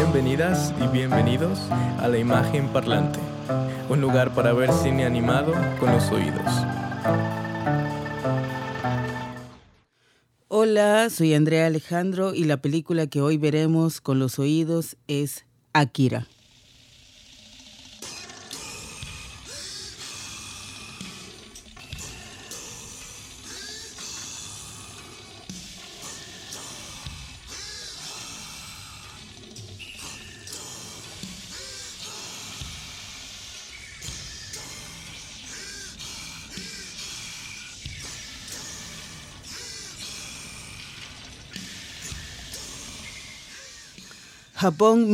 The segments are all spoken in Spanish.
Bienvenidas y bienvenidos a La Imagen Parlante, un lugar para ver cine animado con los oídos. Hola, soy Andrea Alejandro y la película que hoy veremos con los oídos es Akira. Japón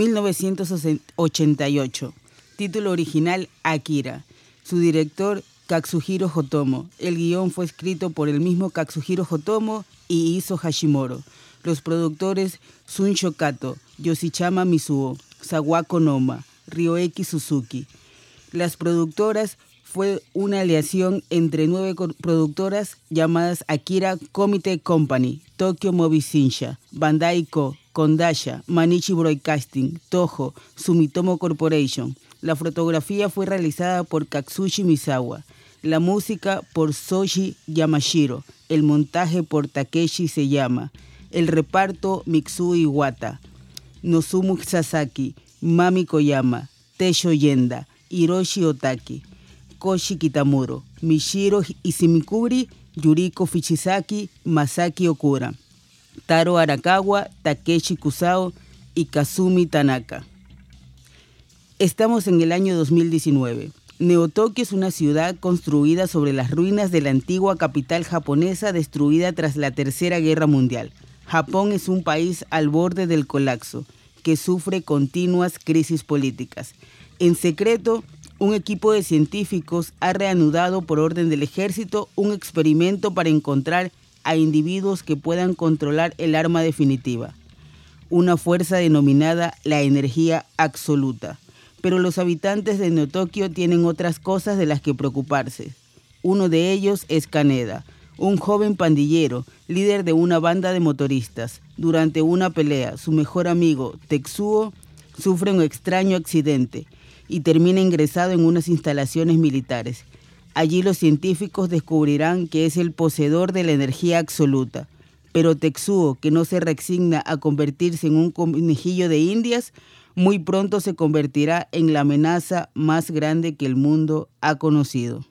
1988. Título original Akira. Su director Katsuhiro Otomo. El guión fue escrito por el mismo Katsuhiro Otomo y Isao Hashimoto. Los productores Shunzo Kato, Yoshichama Mizuo, Sawako Noma, Ryoeki Suzuki. Las productoras fue una aliación entre 9 productoras llamadas Akira Comité Company, Tokyo Movie Shinsha, Bandai Co., Kondasha, Manichi Broadcasting, Toho, Sumitomo Corporation. La fotografía fue realizada por Katsushi Misawa. La música por Shoji Yamashiro. El montaje por Takeshi Seyama. El reparto Mitsuo Iwata, Nozumu Sasaki, Mami Koyama, Teisho Yenda, Hiroshi Otaki, Koshi Kitamuro, Michiro Ishimikuri, Yuriko Fuchisaki, Masaki Okura, Taro Arakawa, Takeshi Kusao y Kazumi Tanaka. Estamos en el año 2019. Neo-Tokio es una ciudad construida sobre las ruinas de la antigua capital japonesa destruida tras la Tercera Guerra Mundial. Japón es un país al borde del colapso, que sufre continuas crisis políticas. En secreto, un equipo de científicos ha reanudado por orden del ejército un experimento para encontrar a individuos que puedan controlar el arma definitiva, una fuerza denominada la energía absoluta. Pero los habitantes de Neo-Tokio tienen otras cosas de las que preocuparse. Uno de ellos es Kaneda, un joven pandillero, líder de una banda de motoristas. Durante una pelea, su mejor amigo, Tetsuo, sufre un extraño accidente y termina ingresado en unas instalaciones militares. Allí los científicos descubrirán que es el poseedor de la energía absoluta. Pero Tetsuo, que no se resigna a convertirse en un conejillo de indias, muy pronto se convertirá en la amenaza más grande que el mundo ha conocido.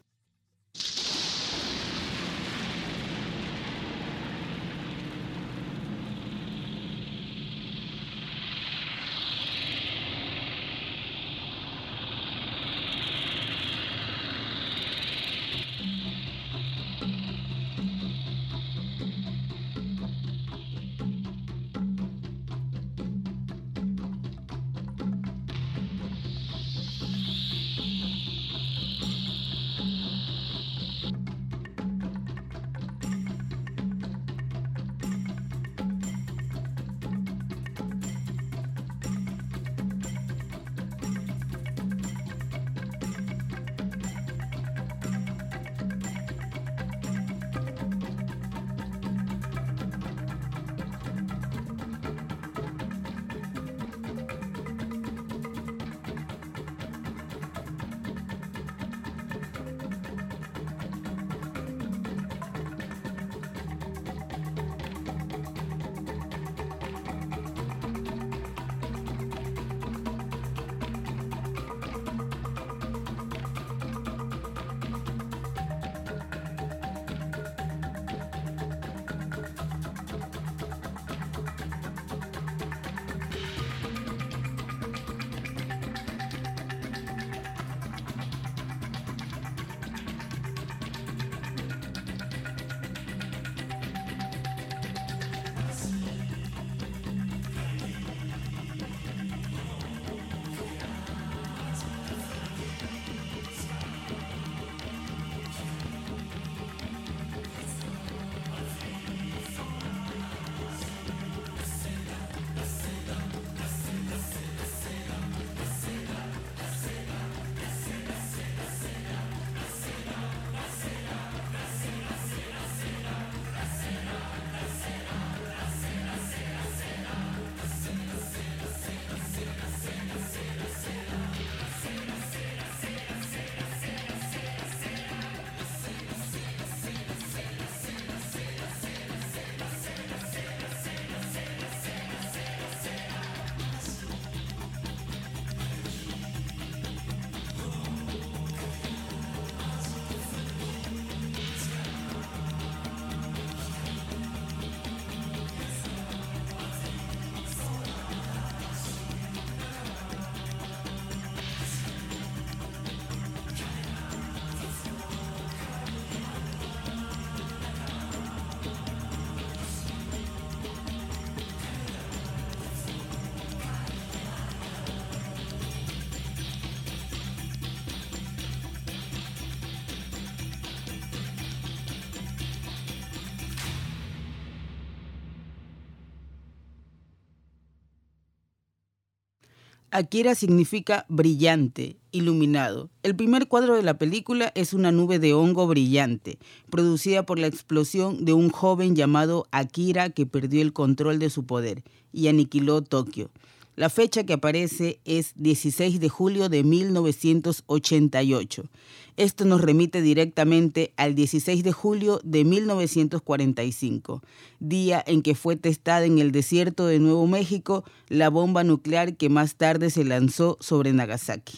Akira significa brillante, iluminado. El primer cuadro de la película es una nube de hongo brillante, producida por la explosión de un joven llamado Akira que perdió el control de su poder y aniquiló Tokio. La fecha que aparece es 16 de julio de 1988. Esto nos remite directamente al 16 de julio de 1945, día en que fue testada en el desierto de Nuevo México la bomba nuclear que más tarde se lanzó sobre Nagasaki.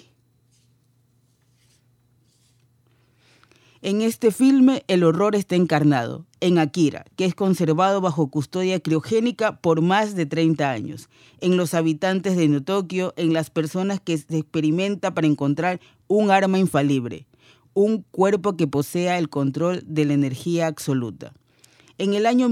En este filme el horror está encarnado en Akira, que es conservado bajo custodia criogénica por más de 30 años, en los habitantes de Neo Tokio, en las personas que se experimenta para encontrar un arma infalible, un cuerpo que posea el control de la energía absoluta. En el año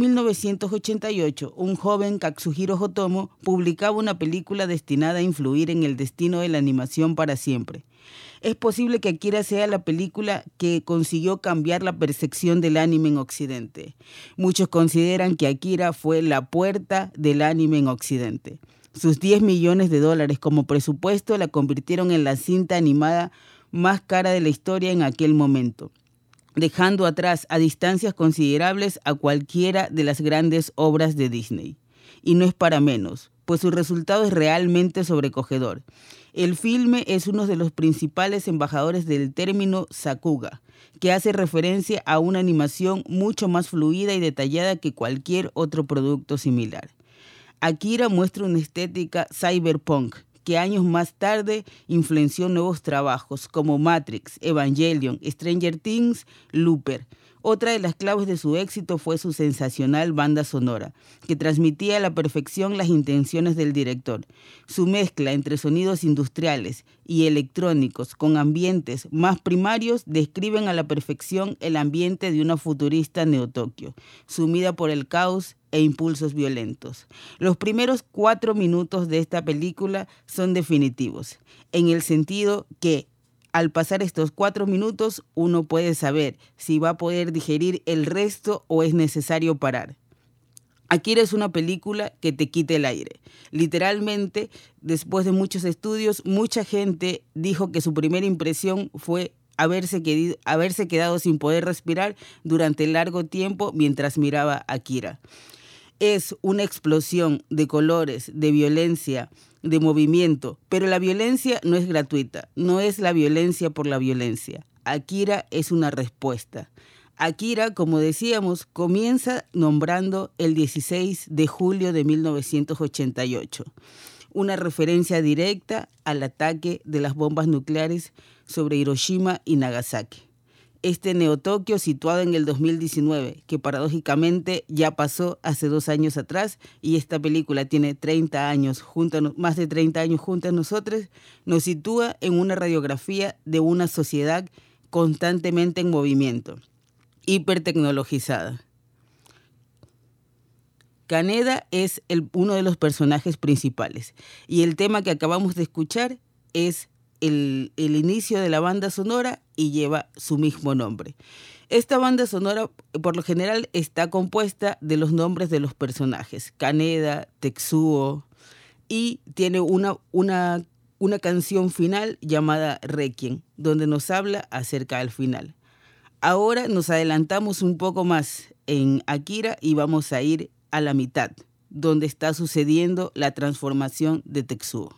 1988, un joven, Katsuhiro Otomo, publicaba una película destinada a influir en el destino de la animación para siempre. Es posible que Akira sea la película que consiguió cambiar la percepción del anime en Occidente. Muchos consideran que Akira fue la puerta del anime en Occidente. Sus $10 millones como presupuesto la convirtieron en la cinta animada más cara de la historia en aquel momento, dejando atrás a distancias considerables a cualquiera de las grandes obras de Disney. Y no es para menos, pues su resultado es realmente sobrecogedor. El filme es uno de los principales embajadores del término Sakuga, que hace referencia a una animación mucho más fluida y detallada que cualquier otro producto similar. Akira muestra una estética cyberpunk, que años más tarde influenció nuevos trabajos como Matrix, Evangelion, Stranger Things, Looper. Otra de las claves de su éxito fue su sensacional banda sonora, que transmitía a la perfección las intenciones del director. Su mezcla entre sonidos industriales y electrónicos con ambientes más primarios describen a la perfección el ambiente de una futurista Neo Tokio, sumida por el caos e impulsos violentos. Los primeros 4 minutos de esta película son definitivos, en el sentido que al pasar estos 4 minutos, uno puede saber si va a poder digerir el resto o es necesario parar. Akira es una película que te quita el aire. Literalmente, después de muchos estudios, mucha gente dijo que su primera impresión fue haberse quedado sin poder respirar durante largo tiempo mientras miraba Akira. Es una explosión de colores, de violencia, de movimiento, pero la violencia no es gratuita, no es la violencia por la violencia. Akira es una respuesta. Akira, como decíamos, comienza nombrando el 16 de julio de 1988, una referencia directa al ataque de las bombas nucleares sobre Hiroshima y Nagasaki. Este Neo Tokio situado en el 2019, que paradójicamente ya pasó hace 2 años atrás, y esta película tiene 30 años, más de 30 años junto a nosotros, nos sitúa en una radiografía de una sociedad constantemente en movimiento, hipertecnologizada. Kaneda es uno de los personajes principales, y el tema que acabamos de escuchar es el inicio de la banda sonora y lleva su mismo nombre. Esta banda sonora, por lo general, está compuesta de los nombres de los personajes, Kaneda, Tetsuo, y tiene una canción final llamada Requiem, donde nos habla acerca del final. Ahora nos adelantamos un poco más en Akira y vamos a ir a la mitad, donde está sucediendo la transformación de Tetsuo.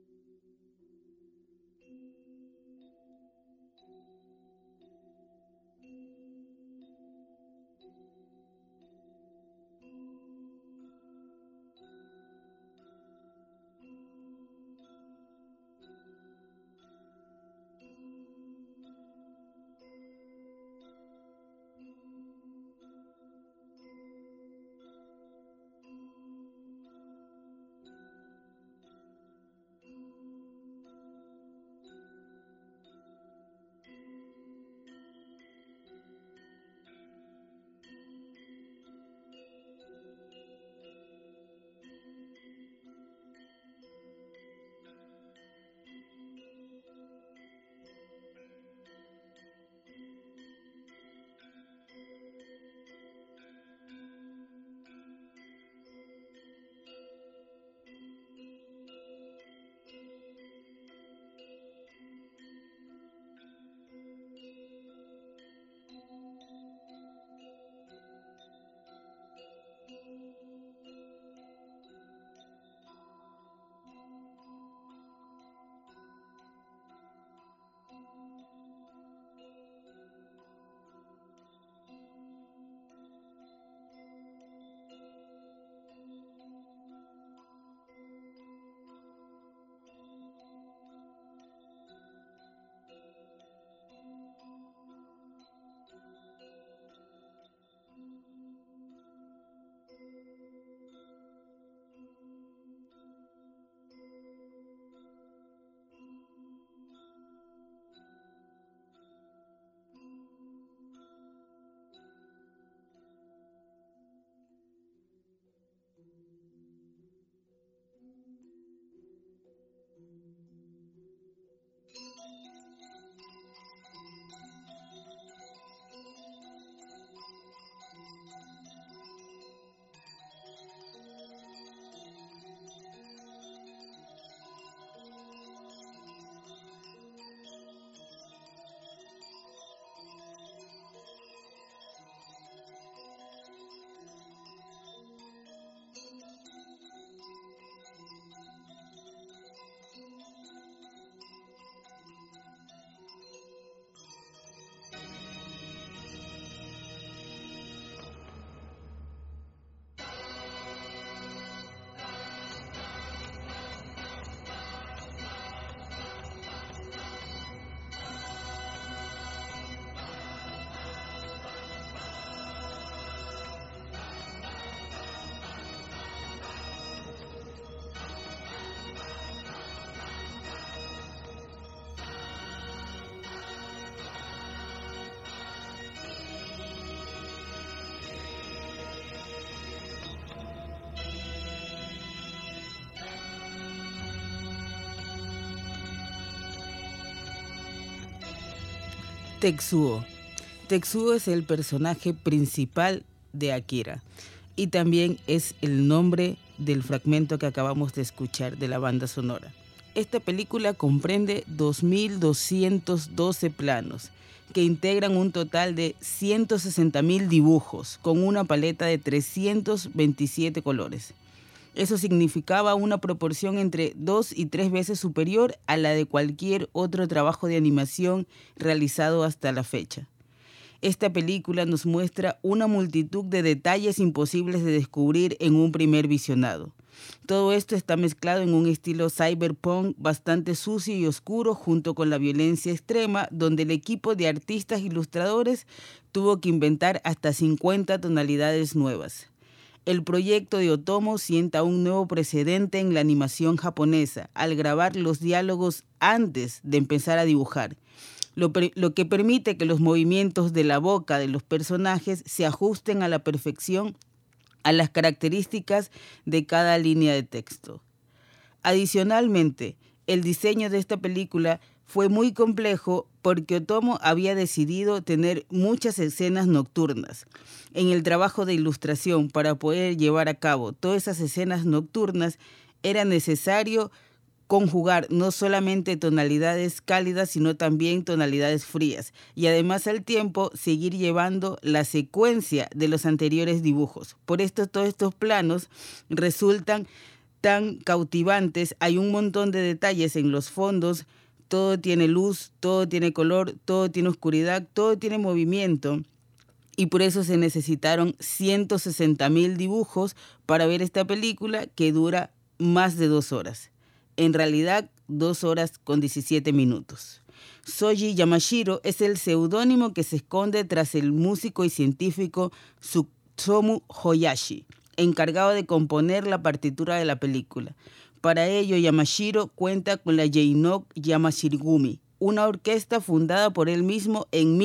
Tetsuo. Tetsuo es el personaje principal de Akira y también es el nombre del fragmento que acabamos de escuchar de la banda sonora. Esta película comprende 2.212 planos que integran un total de 160.000 dibujos con una paleta de 327 colores. Eso significaba una proporción entre 2 y 3 veces superior a la de cualquier otro trabajo de animación realizado hasta la fecha. Esta película nos muestra una multitud de detalles imposibles de descubrir en un primer visionado. Todo esto está mezclado en un estilo cyberpunk bastante sucio y oscuro junto con la violencia extrema, donde el equipo de artistas ilustradores tuvo que inventar hasta 50 tonalidades nuevas. El proyecto de Otomo sienta un nuevo precedente en la animación japonesa al grabar los diálogos antes de empezar a dibujar, lo que permite que los movimientos de la boca de los personajes se ajusten a la perfección a las características de cada línea de texto. Adicionalmente, el diseño de esta película fue muy complejo porque Otomo había decidido tener muchas escenas nocturnas. En el trabajo de ilustración, para poder llevar a cabo todas esas escenas nocturnas, era necesario conjugar no solamente tonalidades cálidas, sino también tonalidades frías. Y además al tiempo seguir llevando la secuencia de los anteriores dibujos. Por esto todos estos planos resultan tan cautivantes. Hay un montón de detalles en los fondos. Todo tiene luz, todo tiene color, todo tiene oscuridad, todo tiene movimiento. Y por eso se necesitaron 160.000 dibujos para ver esta película que dura más de 2 horas. En realidad, 2 horas con 17 minutos. Soji Yamashiro es el seudónimo que se esconde tras el músico y científico Tsutomu Hayashi, encargado de componer la partitura de la película. Para ello, Yamashiro cuenta con la Yeinok Yamashirigumi, una orquesta fundada por él mismo en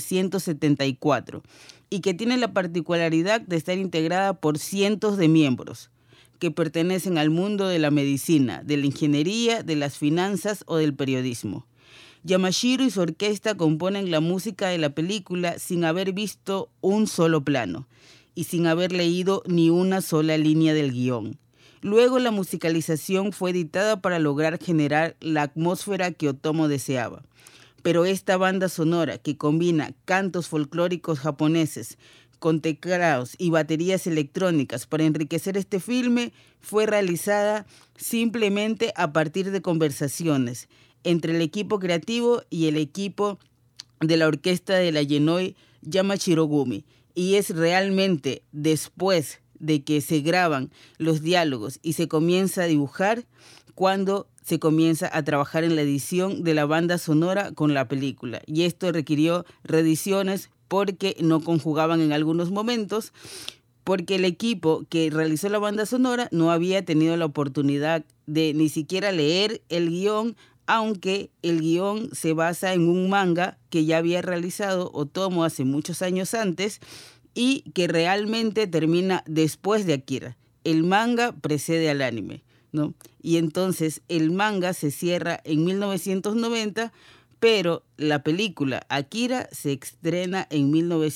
1974 y que tiene la particularidad de estar integrada por cientos de miembros que pertenecen al mundo de la medicina, de la ingeniería, de las finanzas o del periodismo. Yamashiro y su orquesta componen la música de la película sin haber visto un solo plano y sin haber leído ni una sola línea del guión. Luego la musicalización fue editada para lograr generar la atmósfera que Otomo deseaba. Pero esta banda sonora que combina cantos folclóricos japoneses con teclados y baterías electrónicas para enriquecer este filme fue realizada simplemente a partir de conversaciones entre el equipo creativo y el equipo de la orquesta de la Yeinok Yamashirigumi. Y es realmente después de que se graban los diálogos y se comienza a dibujar cuando se comienza a trabajar en la edición de la banda sonora con la película. Y esto requirió reediciones porque no conjugaban en algunos momentos, porque el equipo que realizó la banda sonora no había tenido la oportunidad de ni siquiera leer el guión, aunque el guión se basa en un manga que ya había realizado Otomo hace muchos años antes y que realmente termina después de Akira. El manga precede al anime, ¿no? Y entonces el manga se cierra en 1990, pero la película Akira se estrena en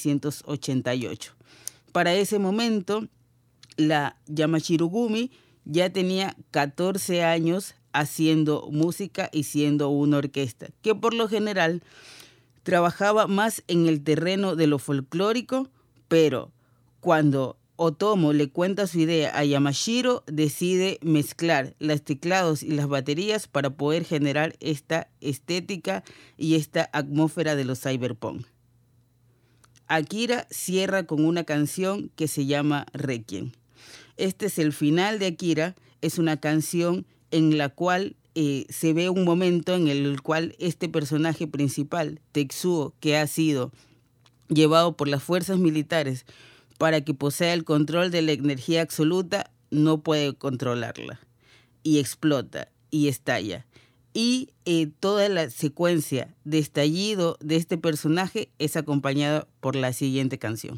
1988. Para ese momento, la Yamashirigumi ya tenía 14 años haciendo música y siendo una orquesta, que por lo general trabajaba más en el terreno de lo folclórico, pero cuando Otomo le cuenta su idea a Yamashiro, decide mezclar los teclados y las baterías para poder generar esta estética y esta atmósfera de los cyberpunk. Akira cierra con una canción que se llama Requiem. Este es el final de Akira, es una canción en la cual se ve un momento en el cual este personaje principal, Tetsuo, que ha sido llevado por las fuerzas militares para que posea el control de la energía absoluta, no puede controlarla y explota y estalla. Y toda la secuencia de estallido de este personaje es acompañada por la siguiente canción.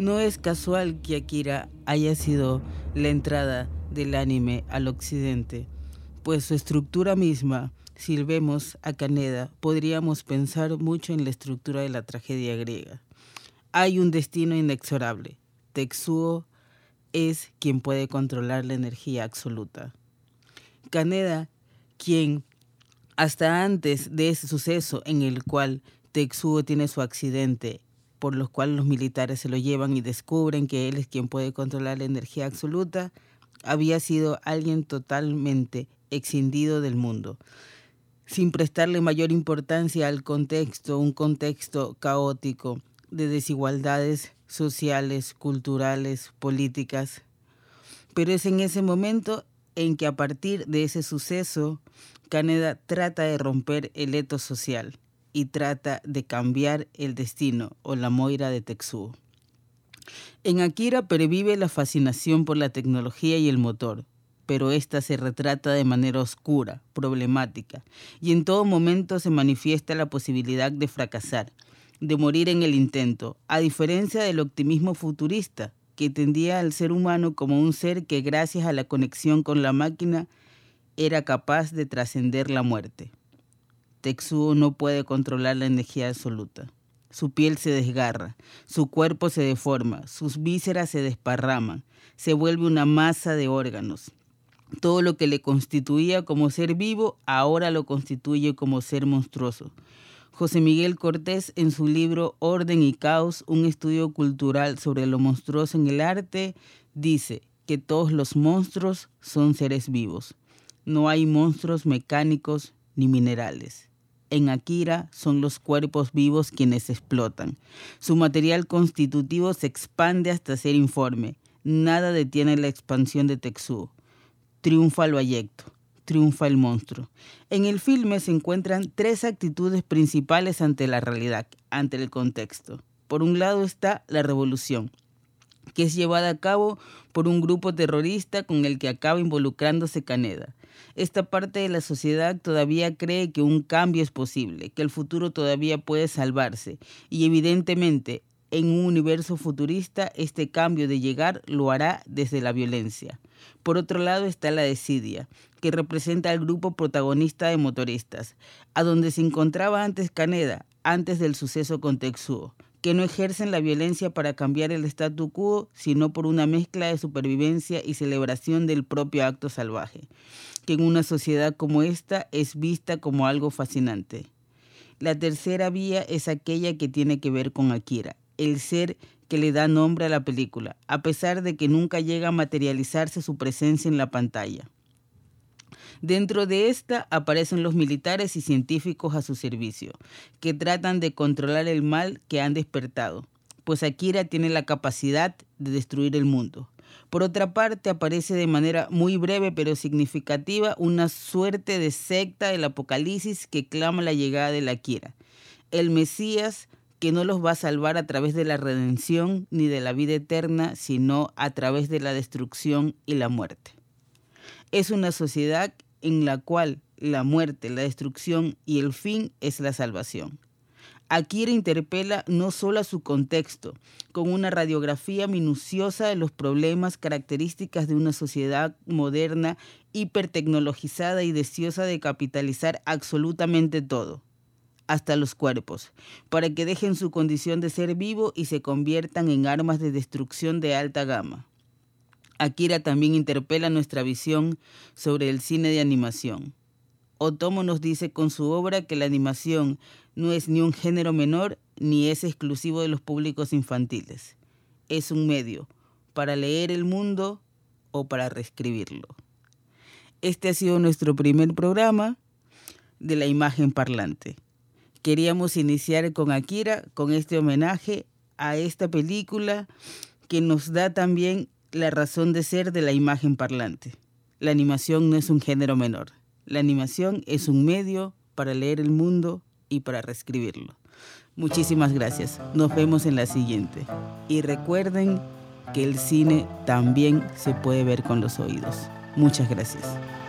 No es casual que Akira haya sido la entrada del anime al occidente, pues su estructura misma, si vemos a Kaneda, podríamos pensar mucho en la estructura de la tragedia griega. Hay un destino inexorable. Tetsuo es quien puede controlar la energía absoluta. Kaneda, quien hasta antes de ese suceso en el cual Tetsuo tiene su accidente, por los cuales los militares se lo llevan y descubren que él es quien puede controlar la energía absoluta, había sido alguien totalmente escindido del mundo, sin prestarle mayor importancia al contexto, un contexto caótico de desigualdades sociales, culturales, políticas. Pero es en ese momento en que a partir de ese suceso, Kaneda trata de romper el etos social y trata de cambiar el destino o la moira de Tetsuo. En Akira pervive la fascinación por la tecnología y el motor, pero esta se retrata de manera oscura, problemática, y en todo momento se manifiesta la posibilidad de fracasar, de morir en el intento, a diferencia del optimismo futurista, que entendía al ser humano como un ser que gracias a la conexión con la máquina era capaz de trascender la muerte. Tetsuo no puede controlar la energía absoluta. Su piel se desgarra, su cuerpo se deforma, sus vísceras se desparraman, se vuelve una masa de órganos. Todo lo que le constituía como ser vivo, ahora lo constituye como ser monstruoso. José Miguel Cortés, en su libro Orden y Caos, un estudio cultural sobre lo monstruoso en el arte, dice que todos los monstruos son seres vivos. No hay monstruos mecánicos ni minerales. En Akira son los cuerpos vivos quienes explotan. Su material constitutivo se expande hasta ser informe. Nada detiene la expansión de Tetsuo. Triunfa lo ayecto, triunfa el monstruo. En el filme se encuentran tres actitudes principales ante la realidad, ante el contexto. Por un lado está la revolución, que es llevada a cabo por un grupo terrorista con el que acaba involucrándose Kaneda. Esta parte de la sociedad todavía cree que un cambio es posible, que el futuro todavía puede salvarse, y evidentemente en un universo futurista este cambio de llegar lo hará desde la violencia. Por otro lado está la desidia, que representa al grupo protagonista de motoristas, a donde se encontraba antes Kaneda, antes del suceso con Tetsuo, que no ejercen la violencia para cambiar el statu quo, sino por una mezcla de supervivencia y celebración del propio acto salvaje, que en una sociedad como esta es vista como algo fascinante. La tercera vía es aquella que tiene que ver con Akira, el ser que le da nombre a la película, a pesar de que nunca llega a materializarse su presencia en la pantalla. Dentro de esta aparecen los militares y científicos a su servicio, que tratan de controlar el mal que han despertado, pues Akira tiene la capacidad de destruir el mundo. Por otra parte, aparece de manera muy breve pero significativa una suerte de secta del apocalipsis que clama la llegada del Akira, el Mesías que no los va a salvar a través de la redención ni de la vida eterna, sino a través de la destrucción y la muerte. Es una sociedad en la cual la muerte, la destrucción y el fin es la salvación. Akira interpela no solo a su contexto, con una radiografía minuciosa de los problemas características de una sociedad moderna, hipertecnologizada y deseosa de capitalizar absolutamente todo, hasta los cuerpos, para que dejen su condición de ser vivo y se conviertan en armas de destrucción de alta gama. Akira también interpela nuestra visión sobre el cine de animación. Otomo nos dice con su obra que la animación no es ni un género menor ni es exclusivo de los públicos infantiles. Es un medio para leer el mundo o para reescribirlo. Este ha sido nuestro primer programa de la imagen parlante. Queríamos iniciar con Akira, con este homenaje a esta película que nos da también la razón de ser de la imagen parlante. La animación no es un género menor. La animación es un medio para leer el mundo y para reescribirlo. Muchísimas gracias. Nos vemos en la siguiente. Y recuerden que el cine también se puede ver con los oídos. Muchas gracias.